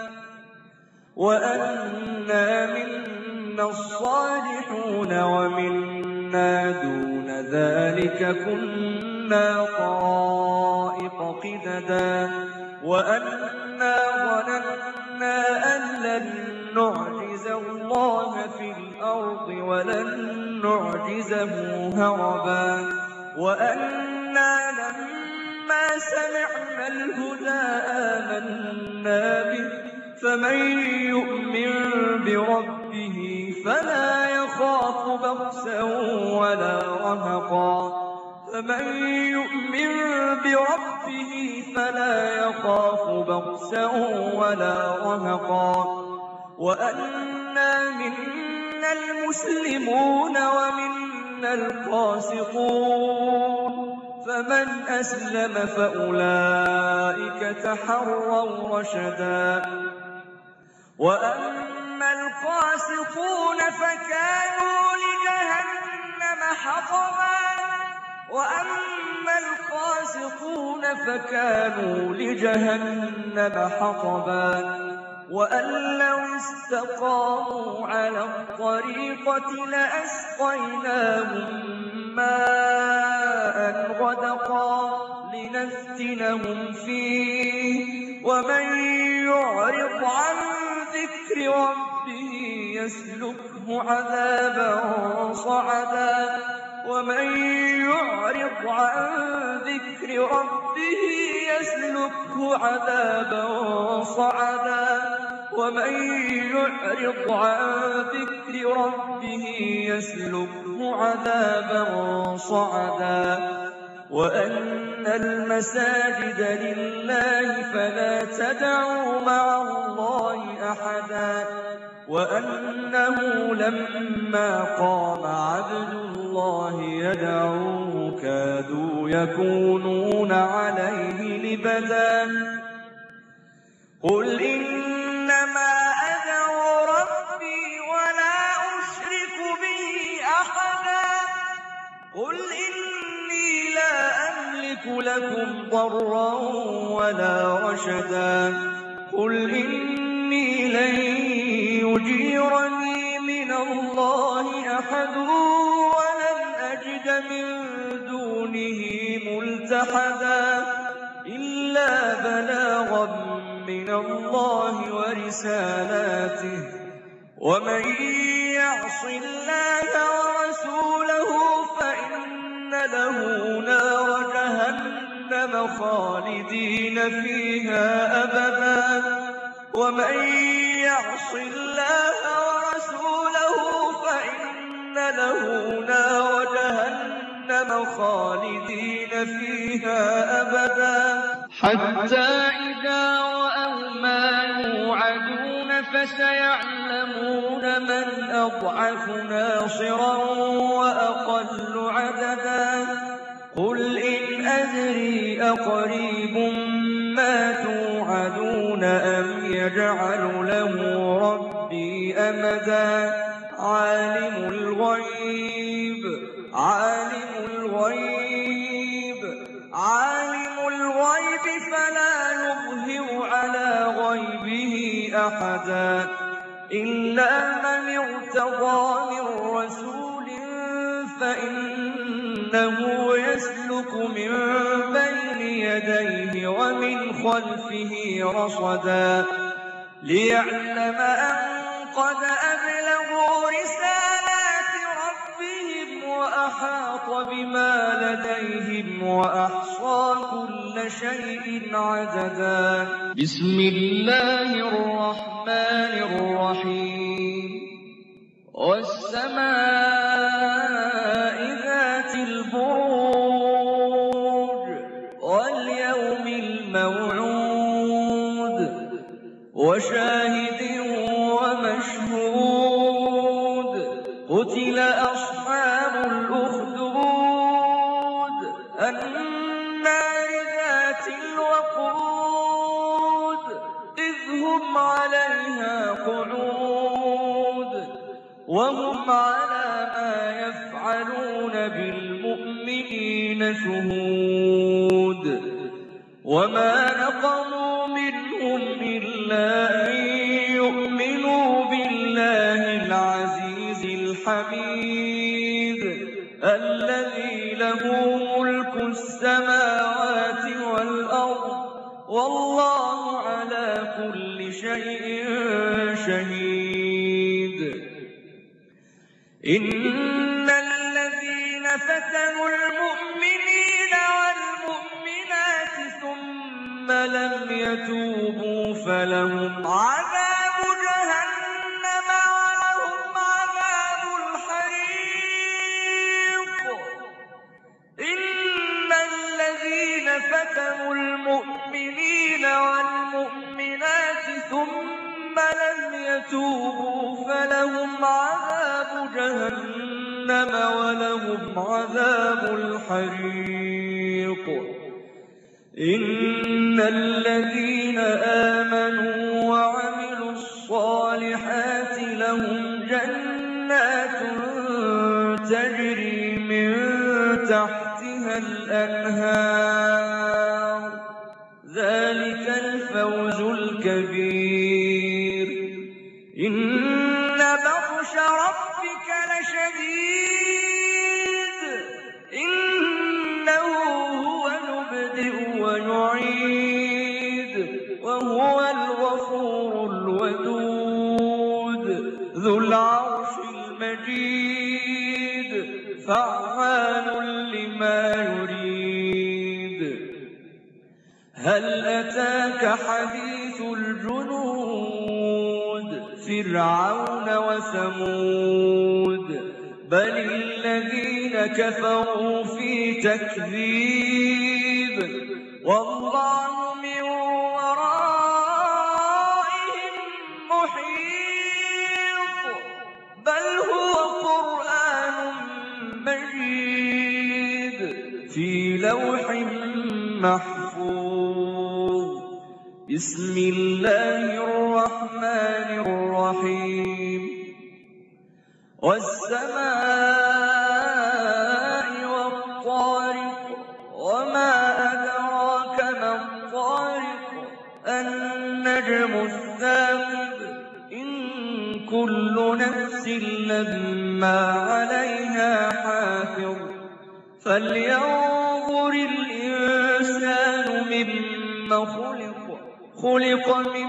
وأنا منا الصالحون ومنا دون ذلك كنا طرائق قددا وأنا ظننا أن لن نعجز الله في الأرض ولن نعجزه هربا وأنا لما سمعنا الهدى آمنا به فمن يؤمن بربه فلا يخاف بخسا ولا رهقا فمن يؤمن بربه فلا يخاف بخسا ولا رهقا وأنا منا المسلمون ومنا القاسطون فمن أسلم فأولئك تحروا رشدا وأما القاسطون فكانوا لجهنم حطبا وأما القاسطون فكانوا لجهنم حطبا وأن لو استقاموا على الطريقة لأسقيناهم ماء غدقا لنفتنهم فيه ومن يعرض عن ذكر ربه يسلكه عذابا صعدا ومن يعرض عن ذكر ربه يسلكه عذابا صعدا ومن يعرض عن ذكر ربه يسلكه عذابا صعدا وأن المساجد لله فلا تدعوا مع الله أحدا وأنه لما قام عبد الله يدعوه كادوا يكونون عليه لبدا قل إنما أدعو ربي ولا أشرك به أحدا قل إني لا أملك لكم ضرا ولا رشدا قل إني لن يجيرني من الله أحد ولن أجد من دونه ملتحدا إلا بلاغا من الله ورسالاته ومن يعص الله ورسوله فإن له نار جهنم خالدين فيها أبدا ومن يعص الله ورسوله فإن له نار جهنم خالدين فيها أبدا حتى إذا رأوا ما يوعدون فسيعلمون من أضعف ناصرا وأقل عددا قل إن أدري أقريب ما توعدون أم يجعل له ربي أمدا عالم الغيب فلا يظهر على غيبه أحدا إلا من ارتضى من رسول فإنه يسلك من بين يديه ومن خلفه رصدا ليعلم أن قد أبلغوا رسالات ربهم وأحاط بما لديهم وأحصى كل شيء عددا بسم الله الرحمن الرحيم والسماء ذات البروج واليوم الموعود وشاهد ومشهود قتل أصحاب الأخدود النار ذات الوقود إذ هم عليها قعود وهم على ما يفعلون بالمؤمنين شهود وما نقموا منهم إلا أن يؤمنوا بالله العزيز الحميد الذي له ملك السماوات والأرض والله على كل شيء شهيد إن الذين فتنوا المؤمنين والمؤمنات ثم لم يتوبوا فلهم عذاب جهنم ولهم عذاب الحريق إن الذين فتنوا المؤمنين والمؤمنات ثم لم يتوبوا فلهم عذاب جهنم ولهم عذاب الحريق إن الذين آمنوا وعملوا الصالحات لهم جنات تجري من تحتها الأنهار ذلك الفوز الكبير إن بطش ربك لشديد إنه هو يبدئ ويعيد وهو الغفور الودود ذو العرش المجيد فعال لما يريد هل أتاك حديث الجنود فرعون وثمود بل الذين كفروا في تكذيب والله من ورائهم محيط بل هو قرآن مجيد لوح محفوظ. بسم الله الرحمن الرحيم. والسماء والطارق وما أدراك ما الطارق النجم الثاقب إن كل نفس لما عليها حافظ فلينظر الإنسان مما خلق من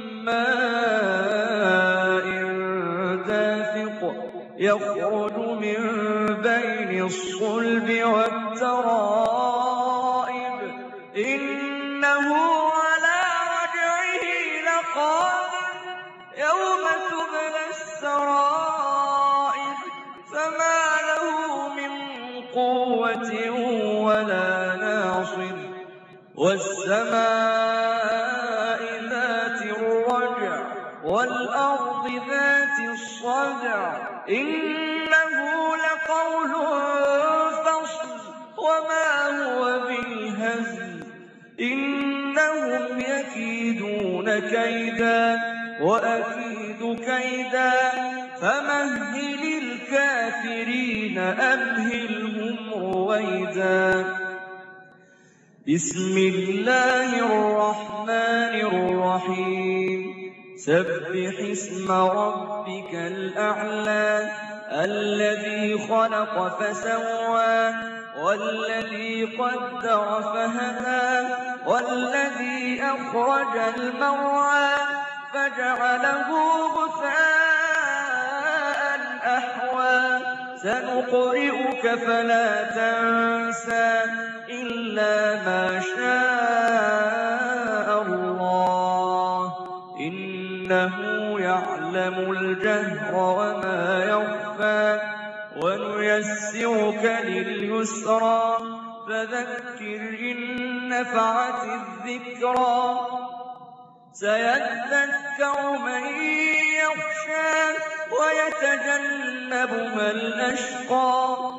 ماء دافق يخرج من بين الصلب والترائب إنه على رجعه لقادر يوم تبلى السرائر فما له من قوة ولا ناصر. والسماء ذات الرجع والأرض ذات الصدع إنه لقول فصل وما هو بالهزل إنهم يكيدون كيدا وأكيد كيدا فمهل الكافرين أمهلهم رويدا. بسم الله الرحمن الرحيم. سبح اسم ربك الأعلى الذي خلق فسوى والذي قدر فهدى والذي أخرج المرعى فجعله غثاء أحوى سنقرئك فلا تنسى إلا ما شاء الله إنه يعلم الجهر وما يخفى ونيسرك لليسرى فذكر إن نفعت الذكرى سيذكر من يخشى ويتجنبها الأشقى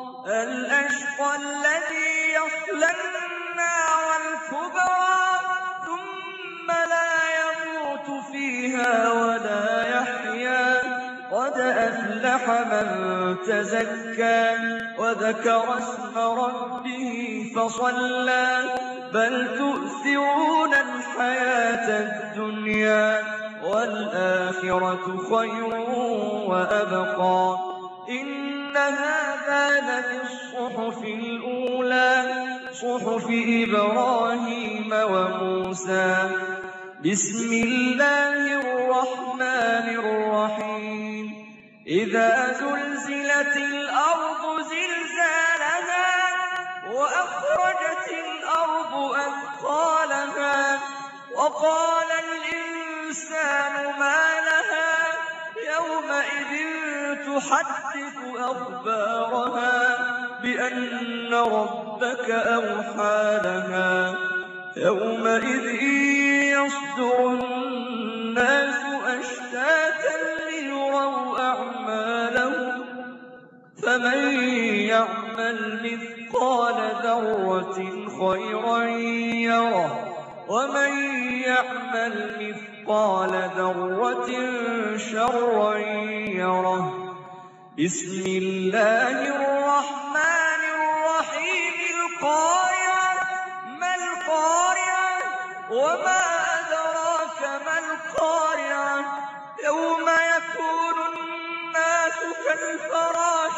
الذي يصلى النار الكبرى ثم لا يموت فيها ولا يحيا قد أفلح من تزكى وذكر اسم ربه فصلى بل تؤثرون الحياة الدنيا والآخرة خير وأبقى إن هذا لفي الصحف الأولى صحف إبراهيم وموسى. بسم الله الرحمن الرحيم. إذا زلزلت الأرض زلزالها وأخرجت الأرض أثقالها وقال الإنسان ما لها يومئذ تحدث أخبارها بأن ربك أوحى لها يومئذ يصدر الناس أشتاتا ليروا أعمالهم فمن يعمل مثقال ذرة خيرا يره ومن يعمل مثقال ذرة شرا يره. بسم الله الرحمن الرحيم. القارعة ما القارعة وما أدراك ما القارعة يوم يكون الناس كالفراش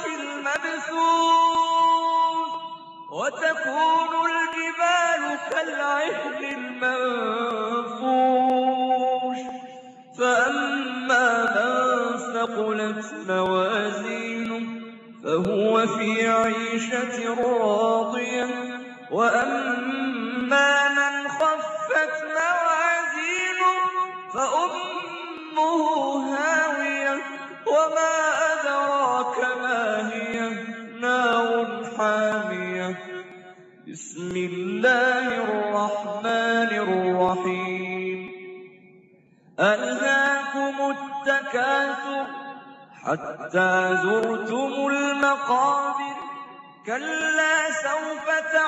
المبثوث وتكون الجبال كالعهن المنفوش فأما من ثقلت موازينه فهو في عيشة راضية وأما من خفت موازينه فأمه هاوية وما أدراك ما هي نار حامية. بسم الله الرحمن الرحيم. ألهاكم التكاثر حتى زرتم المقابر كلا سوف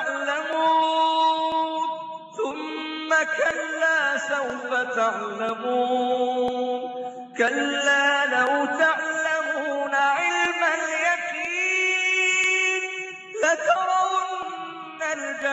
تعلمون ثم كلا سوف تعلمون كلا لو تعلمون علم اليقين لترون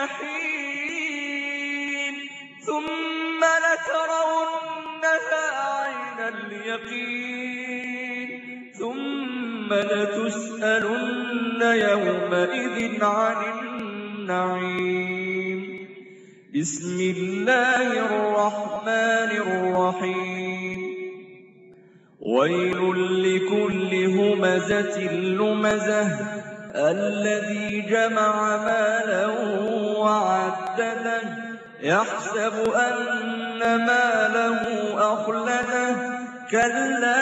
الجحيم ثم لترونها عين اليقين ثم لتسألن يومئذ عن النعيم. بسم الله الرحمن الرحيم. ويل لكل همزة لمزة الذي جمع مالا وعدده يحسب أن ماله أخلده كلا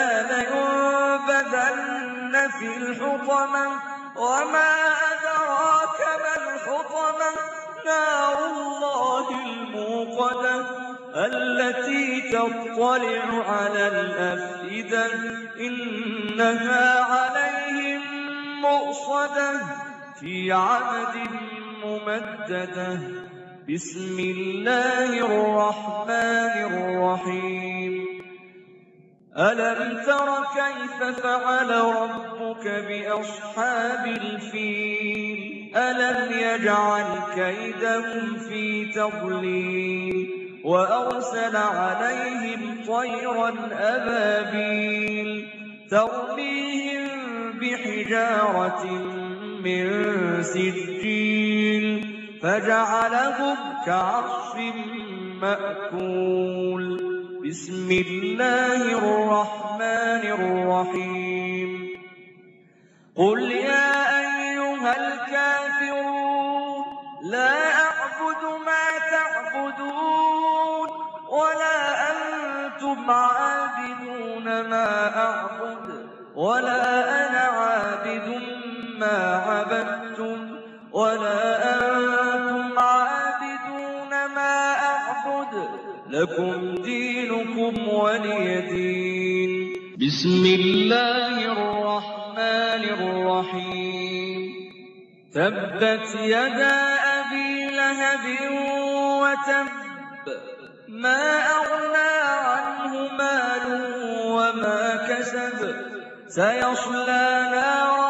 لينبذن في الحطمة وما أدراك ما الحطمة نار الله الموقدة التي تطلع على الأفئدة إنها عليهم مؤصدة في عمد ممددة. بسم الله الرحمن الرحيم. ألم تر كيف فعل ربك بأصحاب الفيل ألم يجعل كيدهم في تضليل وأرسل عليهم طيرا أبابيل ترميهم بحجارة من سجيل فجعلهم كعصف مأكول. بسم الله الرحمن الرحيم. قل يا أيها الكافرون لا أعبد ما تعبدون ولا أنتم عابدون ما أعبد ولا أنا عابد ما عبدتم ولا أنتم عابدون ما أعبد لكم دينكم ولي دين. بسم الله الرحمن الرحيم. تبت يدا أبي لهب وتب ما أغنى عنه ماله وما كسب سيصلى نارا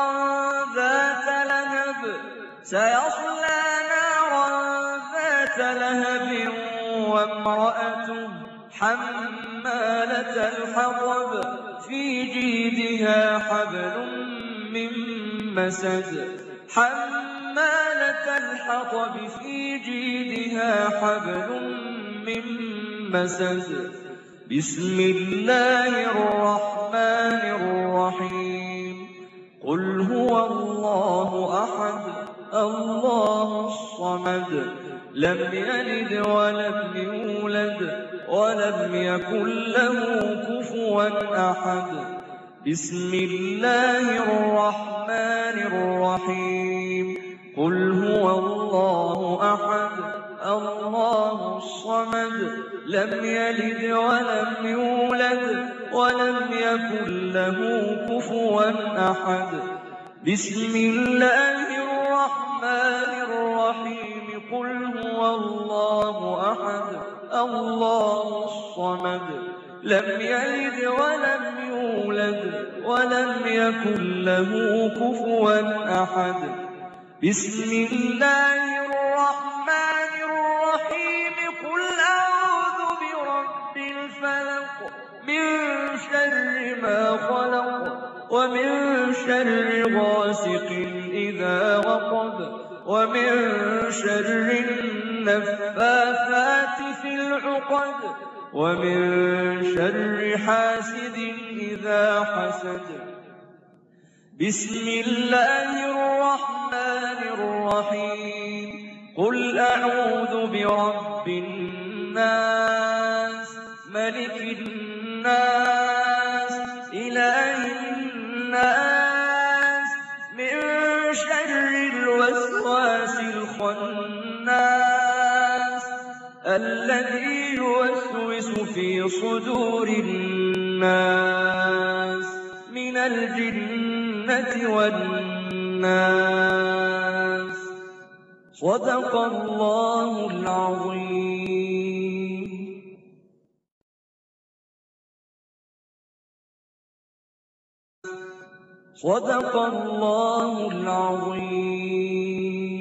ذات لهب وامرأته حمالة الحطب في جيدها حبل من مسد حمالة الحطب في جيدها حبل من مسد. بسم الله الرحمن الرحيم. قل هو الله أحد الله الصمد لم يلد ولم يولد ولم يكن له كفوا أحد. بسم الله الرحمن الرحيم. قل هو الله أحد الله الصمد لم يلد ولم يولد ولم يكن له كفوا أحد. بسم الله الرحمن الرحيم. قل هو الله أحد الله الصمد لم يلد ولم يولد ولم يكن له كفوا أحد. بسم الله الرحمن الرحيم. قل أعوذ برب الفلق من شر ما خلق ومن شر غاسق إذا وقب ومن شر النفاثات في العقد ومن شر حاسد إذا حسد. بسم الله الرحمن الرحيم. قل أعوذ برب الناس ملك الناس إله الناس من شر الوسواس الخناس الذي يوسوس في صدور الناس من الجنة والناس. صدق الله العظيم. صدق الله العظيم.